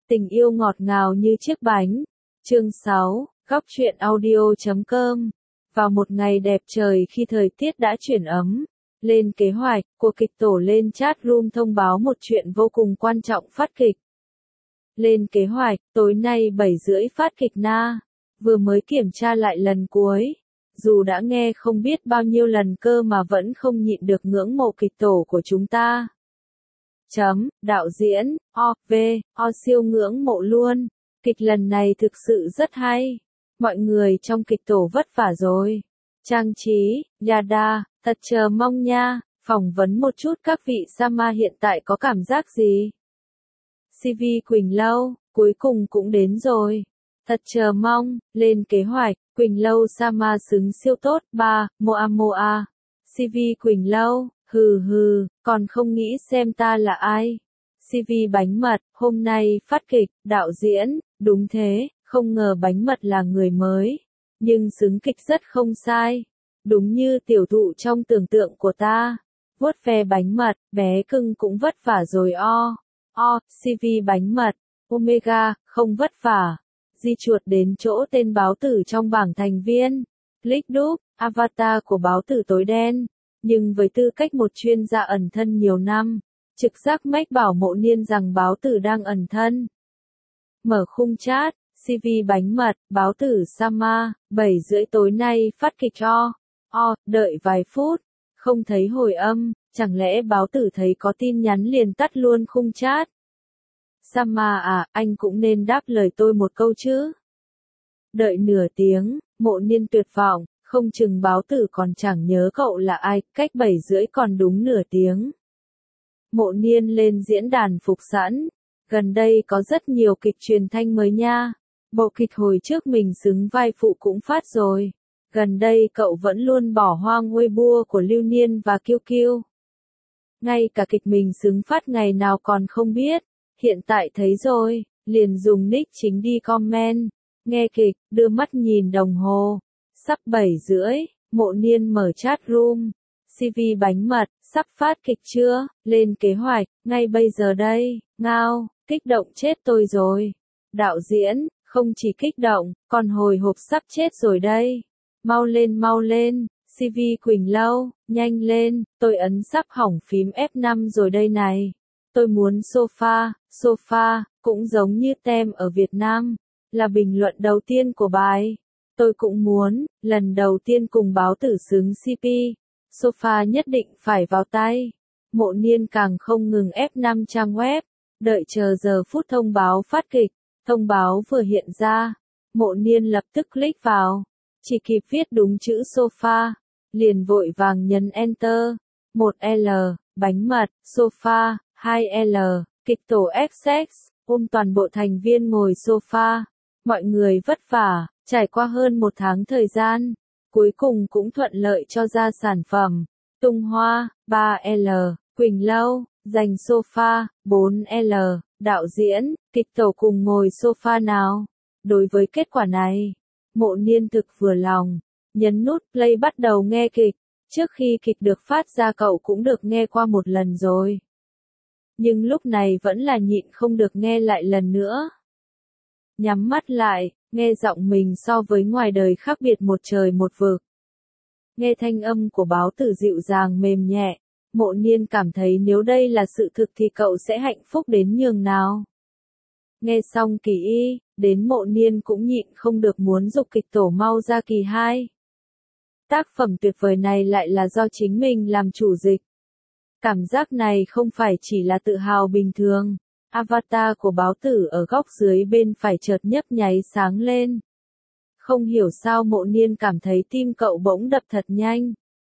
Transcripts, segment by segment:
Tình yêu ngọt ngào như chiếc bánh. Chương 6, Góc truyện audio.com. Vào một ngày đẹp trời khi thời tiết đã chuyển ấm, lên kế hoạch, của kịch tổ lên chat room thông báo một chuyện vô cùng quan trọng phát kịch. Lên kế hoạch, tối nay 7:30 phát kịch na. Vừa mới kiểm tra lại lần cuối. Dù đã nghe không biết bao nhiêu lần cơ mà vẫn không nhịn được ngưỡng mộ kịch tổ của chúng ta. Đạo diễn, siêu ngưỡng mộ luôn. Kịch lần này thực sự rất hay. Mọi người trong kịch tổ vất vả rồi. Trang trí, Yada, thật chờ mong nha. Phỏng vấn một chút các vị Sama hiện tại có cảm giác gì? CV Quỳnh Lâu, cuối cùng cũng đến rồi. Thật chờ mong, lên kế hoạch, Quỳnh Lâu Sama xứng siêu tốt, Moa. CV Quỳnh Lâu, còn không nghĩ xem ta là ai. CV Bánh Mật, hôm nay phát kịch, đạo diễn, đúng thế, không ngờ Bánh Mật là người mới. Nhưng xứng kịch rất không sai. Đúng như tiểu thụ trong tưởng tượng của ta. Vuốt ve Bánh Mật, bé cưng cũng vất vả rồi CV Bánh Mật, Omega, không vất vả. Di chuột đến chỗ tên báo tử trong bảng thành viên. Click đúp, avatar của báo tử tối đen. Nhưng với tư cách một chuyên gia ẩn thân nhiều năm, trực giác mách bảo Mộ Niên rằng báo tử đang ẩn thân. Mở khung chat, CV Bánh Mật, báo tử Sama, 7:30 tối nay phát kịch đợi vài phút, không thấy hồi âm, chẳng lẽ báo tử thấy có tin nhắn liền tắt luôn khung chat. Sama à, anh cũng nên đáp lời tôi một câu chứ. Đợi nửa tiếng, Mộ Niên tuyệt vọng, không chừng báo tử còn chẳng nhớ cậu là ai, cách 7:30 còn đúng nửa tiếng. Mộ Niên lên diễn đàn phục sẵn. Gần đây có rất nhiều kịch truyền thanh mới nha. Bộ kịch hồi trước mình xứng vai phụ cũng phát rồi. Gần đây cậu vẫn luôn bỏ hoang Weibo của Lưu Niên và Kiêu Kiêu. Ngay cả kịch mình xứng phát ngày nào còn không biết. Hiện tại thấy rồi, liền dùng nick chính đi comment. Nghe kịch, đưa mắt nhìn đồng hồ. Sắp 7:30, Mộ Niên mở chat room. CV Bánh Mật, sắp phát kịch chưa? Lên kế hoạch, ngay bây giờ đây. Ngao, kích động chết tôi rồi. Đạo diễn, không chỉ kích động, còn hồi hộp sắp chết rồi đây. Mau lên. CV Quỳnh Lâu, nhanh lên, tôi ấn sắp hỏng phím F5 rồi đây này. Tôi muốn sofa, cũng giống như tem ở Việt Nam. Là bình luận đầu tiên của bài. Tôi cũng muốn, lần đầu tiên cùng báo tử xứng CP. Sofa nhất định phải vào tay. Mộ Niên càng không ngừng F5 trang web. Đợi chờ giờ phút thông báo phát kịch. Thông báo vừa hiện ra. Mộ Niên lập tức click vào. Chỉ kịp viết đúng chữ sofa. Liền vội vàng nhấn Enter. 1L, Bánh Mật, sofa, 2L, kịch tổ XX, ôm toàn bộ thành viên ngồi sofa. Mọi người vất vả, trải qua hơn một tháng thời gian. Cuối cùng cũng thuận lợi cho ra sản phẩm. Tung Hoa, 3L, Quỳnh Lâu, giành sofa, 4L, đạo diễn, kịch tổ cùng ngồi sofa nào. Đối với kết quả này, Mộ Niên thực vừa lòng. Nhấn nút play bắt đầu nghe kịch. Trước khi kịch được phát ra cậu cũng được nghe qua một lần rồi. Nhưng lúc này vẫn là nhịn không được nghe lại lần nữa. Nhắm mắt lại, nghe giọng mình so với ngoài đời khác biệt một trời một vực. Nghe thanh âm của báo tử dịu dàng mềm nhẹ, Mộ Niên cảm thấy nếu đây là sự thực thì cậu sẽ hạnh phúc đến nhường nào. Nghe xong kỳ y, đến Mộ Niên cũng nhịn không được muốn giục kịch tổ mau ra kỳ 2. Tác phẩm tuyệt vời này lại là do chính mình làm chủ dịch. Cảm giác này không phải chỉ là tự hào bình thường. Avatar của báo tử ở góc dưới bên phải chợt nhấp nháy sáng lên. Không hiểu sao Mộ Niên cảm thấy tim cậu bỗng đập thật nhanh.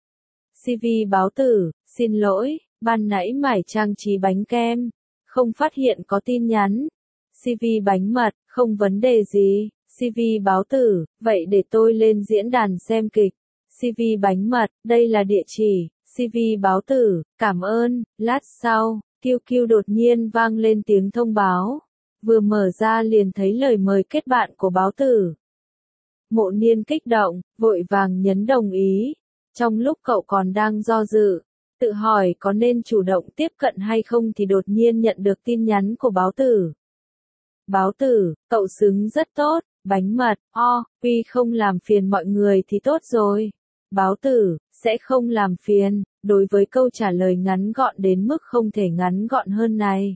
CV báo tử, xin lỗi, ban nãy mải trang trí bánh kem. Không phát hiện có tin nhắn. CV Bánh Mật, không vấn đề gì. CV báo tử, vậy để tôi lên diễn đàn xem kịch. CV Bánh Mật, đây là địa chỉ. CV báo tử, cảm ơn. Lát sau, Kiêu Kiêu đột nhiên vang lên tiếng thông báo. Vừa mở ra liền thấy lời mời kết bạn của báo tử. Mộ Niên kích động, vội vàng nhấn đồng ý. Trong lúc cậu còn đang do dự, tự hỏi có nên chủ động tiếp cận hay không thì đột nhiên nhận được tin nhắn của báo tử. Báo tử, cậu xứng rất tốt, bánh mật, tuy không làm phiền mọi người thì tốt rồi. Báo tử, sẽ không làm phiền, đối với câu trả lời ngắn gọn đến mức không thể ngắn gọn hơn này.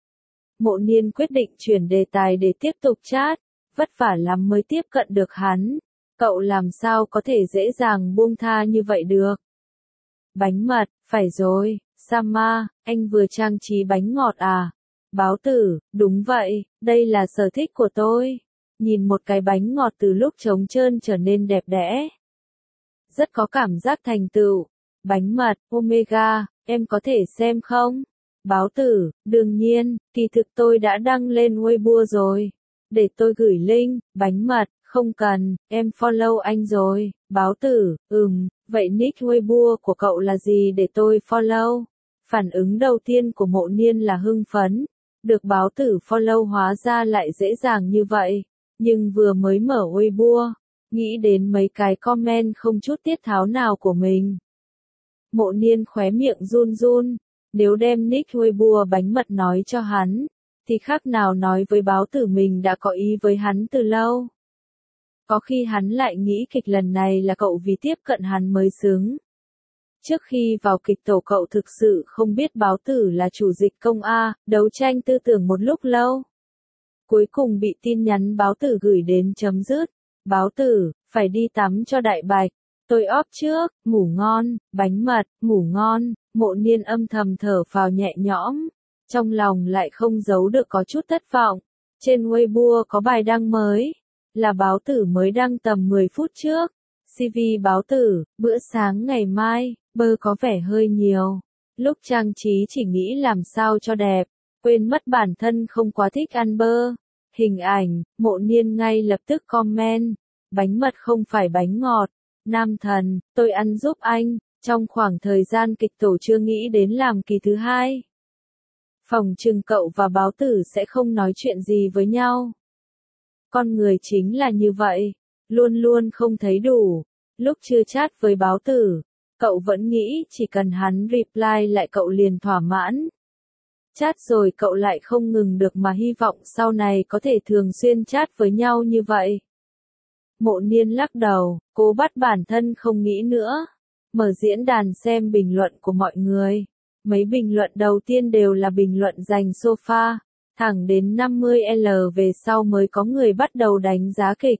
Mộ Niên quyết định chuyển đề tài để tiếp tục chat, vất vả lắm mới tiếp cận được hắn. Cậu làm sao có thể dễ dàng buông tha như vậy được? Bánh mật, phải rồi, Sama, anh vừa trang trí bánh ngọt à? Báo tử, đúng vậy, đây là sở thích của tôi. Nhìn một cái bánh ngọt từ lúc trống trơn trở nên đẹp đẽ. Rất có cảm giác thành tựu. Bánh mật, Omega, em có thể xem không? Báo tử, đương nhiên, kỳ thực tôi đã đăng lên Weibo rồi. Để tôi gửi link, bánh mật, không cần, em follow anh rồi. Báo tử, vậy nick Weibo của cậu là gì để tôi follow? Phản ứng đầu tiên của Mộ Niên là hưng phấn. Được báo tử follow hóa ra lại dễ dàng như vậy. Nhưng vừa mới mở Weibo, nghĩ đến mấy cái comment không chút tiết tháo nào của mình. Mộ Niên khóe miệng run run. Nếu đem nick Weibo bánh mật nói cho hắn, thì khác nào nói với báo tử mình đã có ý với hắn từ lâu. Có khi hắn lại nghĩ kịch lần này là cậu vì tiếp cận hắn mới xứng. Trước khi vào kịch tổ cậu thực sự không biết báo tử là chủ dịch công A, đấu tranh tư tưởng một lúc lâu. Cuối cùng bị tin nhắn báo tử gửi đến chấm dứt. Báo tử, phải đi tắm cho đại bạch. Tôi off trước, ngủ ngon, bánh mật, ngủ ngon. Mộ Niên âm thầm thở phào nhẹ nhõm. Trong lòng lại không giấu được có chút thất vọng. Trên Weibo có bài đăng mới. Là báo tử mới đăng tầm 10 phút trước. CV báo tử, bữa sáng ngày mai, bơ có vẻ hơi nhiều. Lúc trang trí chỉ nghĩ làm sao cho đẹp. Quên mất bản thân không quá thích ăn bơ. Hình ảnh, Mộ Niên ngay lập tức comment. Bánh mật không phải bánh ngọt. Nam thần, tôi ăn giúp anh. Trong khoảng thời gian kịch tổ chưa nghĩ đến làm kỳ thứ hai. Phòng trừng cậu và báo tử sẽ không nói chuyện gì với nhau. Con người chính là như vậy. Luôn luôn không thấy đủ. Lúc chưa chat với báo tử, cậu vẫn nghĩ chỉ cần hắn reply lại cậu liền thỏa mãn. Chat rồi cậu lại không ngừng được mà hy vọng sau này có thể thường xuyên chat với nhau như vậy. Mộ Niên lắc đầu, cố bắt bản thân không nghĩ nữa. Mở diễn đàn xem bình luận của mọi người. Mấy bình luận đầu tiên đều là bình luận dành sofa. Thẳng đến 50L về sau mới có người bắt đầu đánh giá kịch.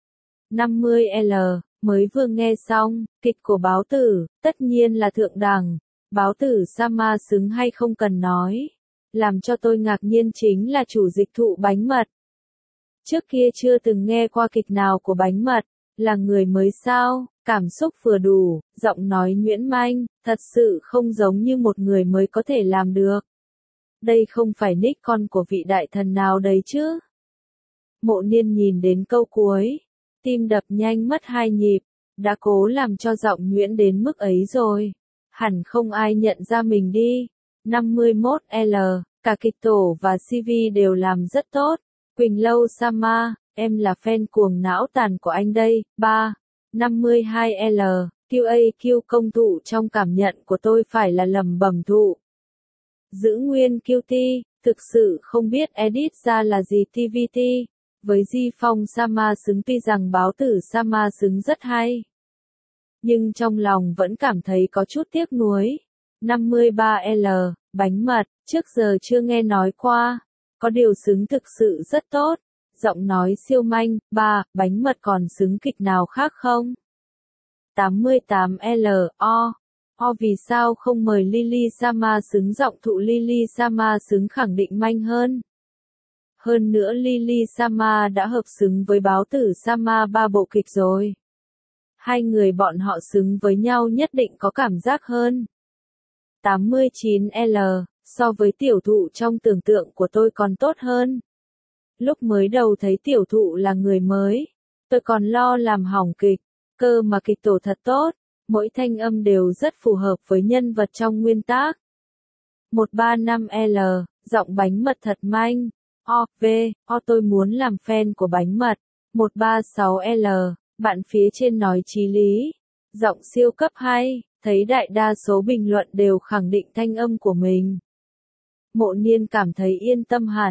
50L, mới vừa nghe xong, kịch của báo tử, tất nhiên là thượng đẳng. Báo tử Sama xứng hay không cần nói. Làm cho tôi ngạc nhiên chính là chủ dịch thụ bánh mật. Trước kia chưa từng nghe qua kịch nào của bánh mật, là người mới sao, cảm xúc vừa đủ, giọng nói nhuyễn manh, thật sự không giống như một người mới có thể làm được. Đây không phải nick con của vị đại thần nào đấy chứ. Mộ Niên nhìn đến câu cuối, tim đập nhanh mất 2 nhịp, đã cố làm cho giọng nhuyễn đến mức ấy rồi. Hẳn không ai nhận ra mình đi. 51L, cả kịch tổ và CV đều làm rất tốt. Quỳnh Lâu Sama, em là fan cuồng não tàn của anh đây. 3. 52L, QAQ công thụ trong cảm nhận của tôi phải là lầm bầm thụ. Giữ nguyên QT, thực sự không biết edit ra là gì TVT. Với Di Phong Sama xứng tuy rằng báo tử Sama xứng rất hay. Nhưng trong lòng vẫn cảm thấy có chút tiếc nuối. 53L, bánh mật, trước giờ chưa nghe nói qua. Có điều xứng thực sự rất tốt. Giọng nói siêu manh. 3. Bánh mật còn xứng kịch nào khác không? 88L, vì sao không mời Lily Sama xứng giọng thụ? Lily Sama xứng khẳng định manh hơn. Hơn nữa Lily Sama đã hợp xứng với báo tử Sama 3 bộ kịch rồi. Hai người bọn họ xứng với nhau nhất định có cảm giác hơn. 89L, so với tiểu thụ trong tưởng tượng của tôi còn tốt hơn. Lúc mới đầu thấy tiểu thụ là người mới, tôi còn lo làm hỏng kịch, cơ mà kịch tổ thật tốt, mỗi thanh âm đều rất phù hợp với nhân vật trong nguyên tác. 135L, giọng bánh mật thật manh. Tôi muốn làm fan của bánh mật. 136L, bạn phía trên nói chí lý. Giọng siêu cấp hay, thấy đại đa số bình luận đều khẳng định thanh âm của mình. Mộ Niên cảm thấy yên tâm hẳn,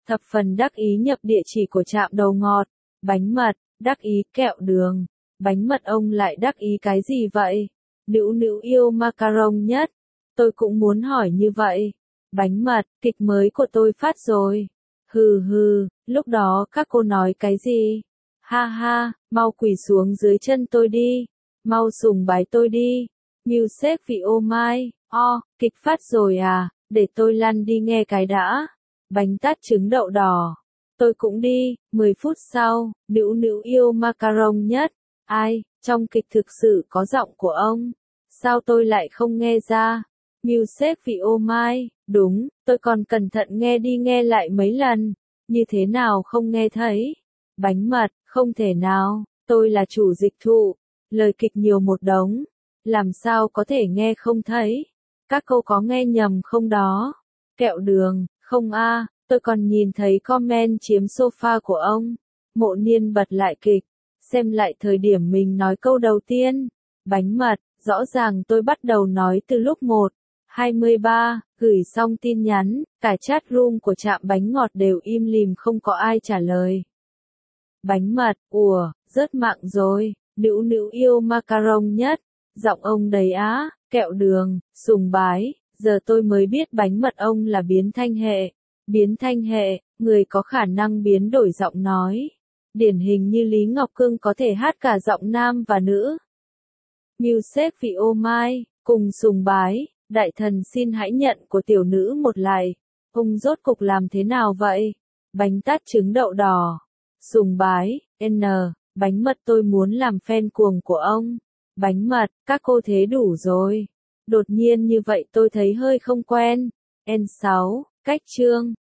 Thập phần đắc ý nhập địa chỉ của trạm đầu ngọt, bánh mật, đắc ý kẹo đường, bánh mật ông lại đắc ý cái gì vậy? Nữu nữu yêu macaron nhất, tôi cũng muốn hỏi như vậy. Bánh mật, kịch mới của tôi phát rồi. Hừ hừ, lúc đó các cô nói cái gì? Ha ha, mau quỳ xuống dưới chân tôi đi, mau sùng bái tôi đi. Music vì ô mai, kịch phát rồi à, để tôi lăn đi nghe cái đã. Bánh tát trứng đậu đỏ. Tôi cũng đi, 10 phút sau, nữu nữu yêu macaron nhất. Ai, trong kịch thực sự có giọng của ông. Sao tôi lại không nghe ra? Music vì ô mai, đúng, tôi còn cẩn thận nghe đi nghe lại mấy lần. Như thế nào không nghe thấy? Bánh mật, không thể nào, tôi là chủ dịch thụ. Lời kịch nhiều một đống. Làm sao có thể nghe không thấy? Các câu có nghe nhầm không đó? Kẹo đường, không a, tôi còn nhìn thấy comment chiếm sofa của ông. Mộ Niên bật lại kịch, xem lại thời điểm mình nói câu đầu tiên. Bánh mật, rõ ràng tôi bắt đầu nói từ lúc 1:23, gửi xong tin nhắn, cả chat room của trạm bánh ngọt đều im lìm không có ai trả lời. Bánh mật, rớt mạng rồi, nữu nữu yêu macaron nhất, giọng ông đầy á, kẹo đường, sùng bái, giờ tôi mới biết bánh mật ông là biến thanh hệ. Biến thanh hệ, người có khả năng biến đổi giọng nói. Điển hình như Lý Ngọc Cương có thể hát cả giọng nam và nữ. Music vì ô mai, cùng sùng bái, đại thần xin hãy nhận của tiểu nữ một lại. Ông rốt cục làm thế nào vậy? Bánh tát trứng đậu đỏ. Sùng bái, bánh mật tôi muốn làm fan cuồng của ông. Bánh mật, các cô thế đủ rồi. Đột nhiên như vậy tôi thấy hơi không quen. N6, cách chương.